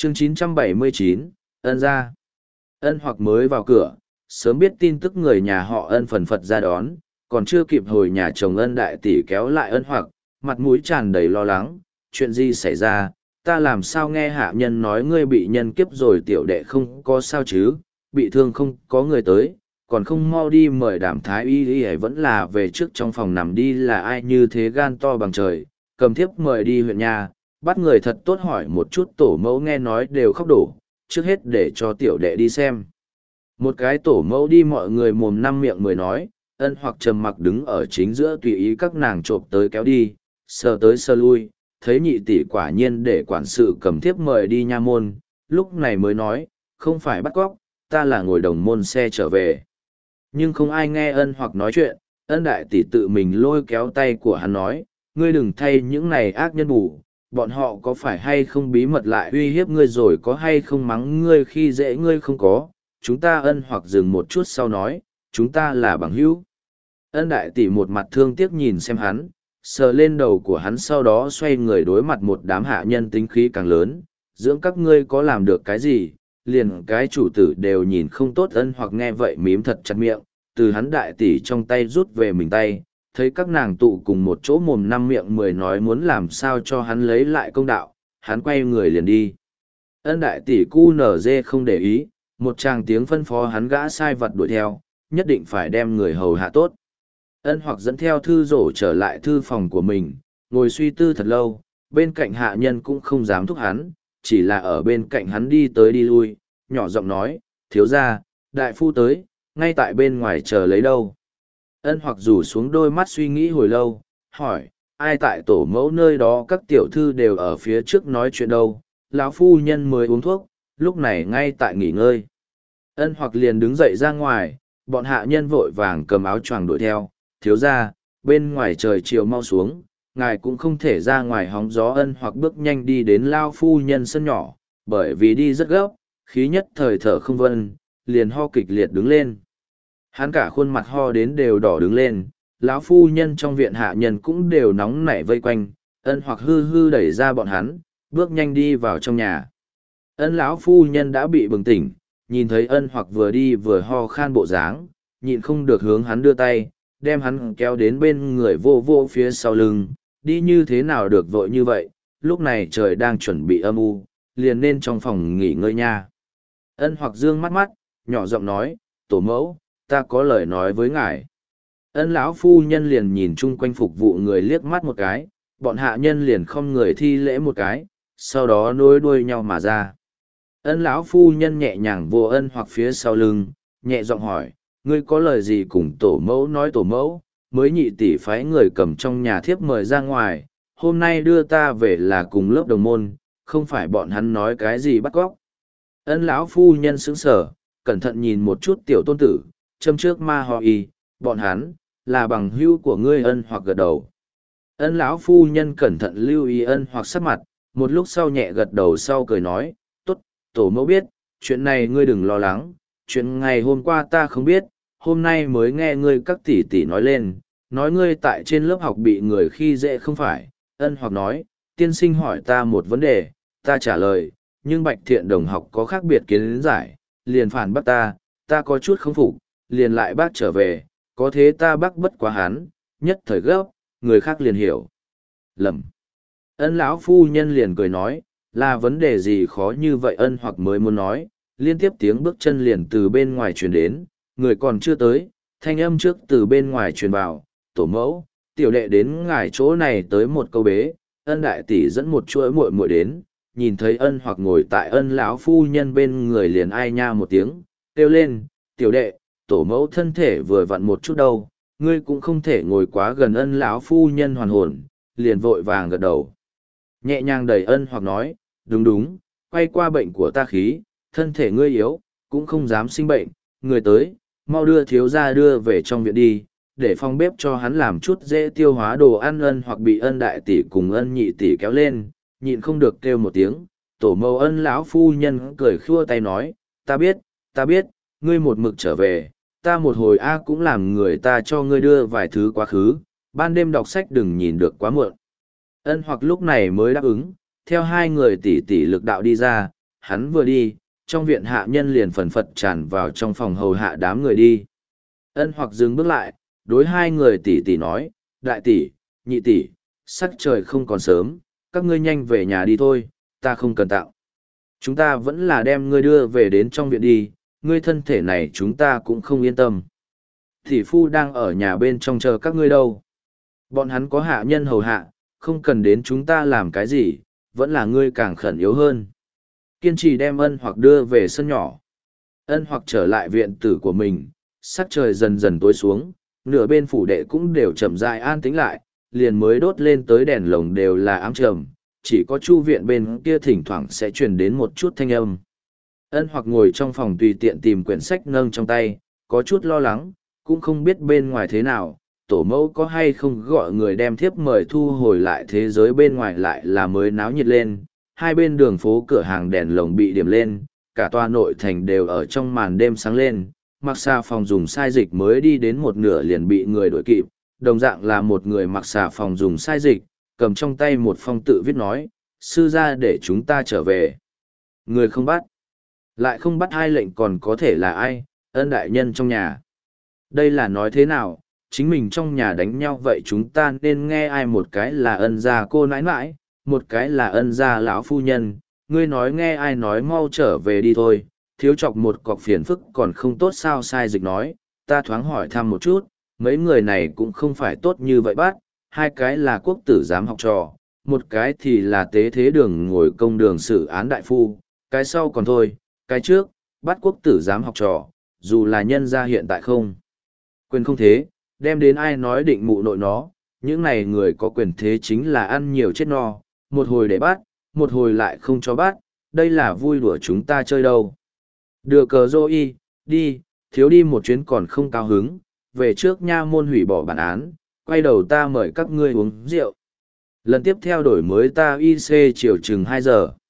Chương 979, ân ra. Ân hoặc mới vào cửa, sớm biết tin tức người nhà họ ân phần phật ra đón, còn chưa kịp hồi nhà chồng ân đại tỷ kéo lại ân hoặc, mặt mũi tràn đầy lo lắng, chuyện gì xảy ra, ta làm sao nghe hạ nhân nói ngươi bị nhân kiếp rồi tiểu đệ không có sao chứ, bị thương không có người tới, còn không mau đi mời Đàm thái y y vẫn là về trước trong phòng nằm đi là ai như thế gan to bằng trời, cầm thiếp mời đi huyện nhà, bắt người thật tốt hỏi một chút tổ mẫu nghe nói đều khóc đổ, trước hết để cho tiểu đệ đi xem. Một cái tổ mẫu đi mọi người mồm năm miệng mười nói, ân hoặc trầm mặc đứng ở chính giữa tùy ý các nàng trộm tới kéo đi, sờ tới sờ lui, thấy nhị tỷ quả nhiên để quản sự cầm thiếp mời đi nha môn, lúc này mới nói, không phải bắt cóc, ta là ngồi đồng môn xe trở về. Nhưng không ai nghe ân hoặc nói chuyện, ân đại tỷ tự mình lôi kéo tay của hắn nói, ngươi đừng thay những này ác nhân bù, bọn họ có phải hay không bí mật lại uy hiếp ngươi rồi có hay không mắng ngươi khi dễ ngươi không có, chúng ta ân hoặc dừng một chút sau nói, chúng ta là bằng hữu. Ân đại tỷ một mặt thương tiếc nhìn xem hắn, sờ lên đầu của hắn sau đó xoay người đối mặt một đám hạ nhân tính khí càng lớn, dưỡng các ngươi có làm được cái gì, liền cái chủ tử đều nhìn không tốt ân hoặc nghe vậy mím thật chặt miệng, từ hắn đại tỷ trong tay rút về mình tay, thấy các nàng tụ cùng một chỗ mồm năm miệng mười nói muốn làm sao cho hắn lấy lại công đạo, hắn quay người liền đi. Ân đại tỷ cu nở dê không để ý, một tràng tiếng phân phó hắn gã sai vật đuổi theo, nhất định phải đem người hầu hạ tốt. Ân hoặc dẫn theo thư rổ trở lại thư phòng của mình, ngồi suy tư thật lâu, bên cạnh hạ nhân cũng không dám thúc hắn, chỉ là ở bên cạnh hắn đi tới đi lui, nhỏ giọng nói, thiếu ra, đại phu tới, ngay tại bên ngoài chờ lấy đâu. Ân hoặc rủ xuống đôi mắt suy nghĩ hồi lâu, hỏi, ai tại tổ mẫu nơi đó các tiểu thư đều ở phía trước nói chuyện đâu, lão phu nhân mới uống thuốc, lúc này ngay tại nghỉ ngơi. Ân hoặc liền đứng dậy ra ngoài, bọn hạ nhân vội vàng cầm áo choàng đuổi theo, thiếu ra, bên ngoài trời chiều mau xuống, ngài cũng không thể ra ngoài hóng gió ân hoặc bước nhanh đi đến lao phu nhân sân nhỏ, bởi vì đi rất gấp, khí nhất thời thở không vân, liền ho kịch liệt đứng lên. Hắn cả khuôn mặt ho đến đều đỏ đứng lên, lão phu nhân trong viện hạ nhân cũng đều nóng nảy vây quanh, ân hoặc hư hư đẩy ra bọn hắn, bước nhanh đi vào trong nhà. Ân lão phu nhân đã bị bừng tỉnh, nhìn thấy ân hoặc vừa đi vừa ho khan bộ dáng, nhịn không được hướng hắn đưa tay, đem hắn kéo đến bên người vô vô phía sau lưng, đi như thế nào được vội như vậy, lúc này trời đang chuẩn bị âm u, liền nên trong phòng nghỉ ngơi nha. Ân hoặc dương mắt mắt, nhỏ giọng nói, tổ mẫu, ta có lời nói với ngài. Ân lão phu nhân liền nhìn chung quanh phục vụ người liếc mắt một cái, bọn hạ nhân liền không người thi lễ một cái, sau đó nối đuôi nhau mà ra. Ân lão phu nhân nhẹ nhàng vô ân hoặc phía sau lưng, nhẹ giọng hỏi, ngươi có lời gì cùng tổ mẫu nói tổ mẫu, mới nhị tỷ phái người cầm trong nhà thiếp mời ra ngoài, hôm nay đưa ta về là cùng lớp đồng môn, không phải bọn hắn nói cái gì bắt cóc. Ân lão phu nhân sững sờ, cẩn thận nhìn một chút tiểu tôn tử, châm trước ma ho y, bọn hắn là bằng hữu của ngươi ân hoặc gật đầu. Ân lão phu nhân cẩn thận lưu ý ân hoặc sắc mặt, một lúc sau nhẹ gật đầu sau cười nói, tốt, tổ mẫu biết, chuyện này ngươi đừng lo lắng, chuyện ngày hôm qua ta không biết, hôm nay mới nghe ngươi các tỷ tỷ nói lên, nói ngươi tại trên lớp học bị người khi dễ không phải, ân hoặc nói, tiên sinh hỏi ta một vấn đề, ta trả lời, nhưng bạch thiện đồng học có khác biệt kiến giải, liền phản bác ta có chút không phục, liền lại bác trở về, có thế ta bác bất quá hắn, nhất thời gấp, người khác liền hiểu. Lầm. Ân lão phu nhân liền cười nói, là vấn đề gì khó như vậy ân hoặc mới muốn nói, liên tiếp tiếng bước chân liền từ bên ngoài truyền đến, người còn chưa tới, thanh âm trước từ bên ngoài truyền vào, tổ mẫu, tiểu đệ đến ngài chỗ này tới một câu bế, ân đại tỷ dẫn một chuỗi muội muội đến, nhìn thấy ân hoặc ngồi tại ân lão phu nhân bên người liền ai nha một tiếng, kêu lên, tiểu đệ, tổ mẫu thân thể vừa vặn một chút đâu, ngươi cũng không thể ngồi quá gần ân lão phu nhân hoàn hồn, liền vội vàng gật đầu. Nhẹ nhàng đẩy ân hoặc nói, đúng đúng, quay qua bệnh của ta khí, thân thể ngươi yếu, cũng không dám sinh bệnh, người tới, mau đưa thiếu gia đưa về trong viện đi, để phòng bếp cho hắn làm chút dễ tiêu hóa đồ ăn ân hoặc bị ân đại tỷ cùng ân nhị tỷ kéo lên, nhịn không được kêu một tiếng, tổ mẫu ân lão phu nhân cười khua tay nói, ta biết, ngươi một mực trở về, ta một hồi a cũng làm người ta cho ngươi đưa vài thứ quá khứ, ban đêm đọc sách đừng nhìn được quá muộn. Ân hoặc lúc này mới đáp ứng, theo hai người tỷ tỷ lực đạo đi ra, hắn vừa đi, trong viện hạ nhân liền phần phật tràn vào trong phòng hầu hạ đám người đi. Ân hoặc dừng bước lại, đối hai người tỷ tỷ nói, đại tỷ, nhị tỷ, sắc trời không còn sớm, các ngươi nhanh về nhà đi thôi, ta không cần tặng. Chúng ta vẫn là đem ngươi đưa về đến trong viện đi, ngươi thân thể này chúng ta cũng không yên tâm. Tỷ phu đang ở nhà bên trong chờ các ngươi đâu. Bọn hắn có hạ nhân hầu hạ, không cần đến chúng ta làm cái gì, vẫn là ngươi càng khẩn yếu hơn. Kiên trì đem ân hoặc đưa về sân nhỏ. Ân hoặc trở lại viện tử của mình, sắc trời dần dần tối xuống, nửa bên phủ đệ cũng đều chậm rãi an tĩnh lại, liền mới đốt lên tới đèn lồng đều là ám trầm, chỉ có chu viện bên kia thỉnh thoảng sẽ truyền đến một chút thanh âm. Ân hoặc ngồi trong phòng tùy tiện tìm quyển sách nâng trong tay, có chút lo lắng, cũng không biết bên ngoài thế nào, tổ mẫu có hay không gọi người đem thiếp mời thu hồi lại thế giới bên ngoài lại là mới náo nhiệt lên, hai bên đường phố cửa hàng đèn lồng bị điểm lên, cả tòa nội thành đều ở trong màn đêm sáng lên, mặc xà phòng dùng sai dịch mới đi đến một nửa liền bị người đuổi kịp, đồng dạng là một người mặc xà phòng dùng sai dịch, cầm trong tay một phong tự viết nói, sư ra để chúng ta trở về. Người không bắt, lại không bắt hai lệnh còn có thể là ai, ân đại nhân trong nhà. Đây là nói thế nào, chính mình trong nhà đánh nhau vậy chúng ta nên nghe ai, một cái là ân gia cô nãi nãi, một cái là ân gia lão phu nhân, ngươi nói nghe ai nói mau trở về đi thôi, thiếu chọc một cọc phiền phức còn không tốt sao. Sai dịch nói, ta thoáng hỏi thăm một chút, mấy người này cũng không phải tốt như vậy bắt, hai cái là quốc tử giám học trò, một cái thì là tế thế đường ngồi công đường xử án đại phu, cái sau còn thôi, cái trước, bắt quốc tử giám học trò, dù là nhân gia hiện tại không. Quyền không thế, đem đến ai nói định mụ nội nó, những này người có quyền thế chính là ăn nhiều chết no, một hồi để bắt, một hồi lại không cho bắt, đây là vui đùa chúng ta chơi đâu. Đưa cờ dô y, đi, thiếu đi một chuyến còn không cao hứng, về trước nha môn hủy bỏ bản án, quay đầu ta mời các ngươi uống rượu. Lần tiếp theo đổi mới ta IC chiều chừng 2 giờ.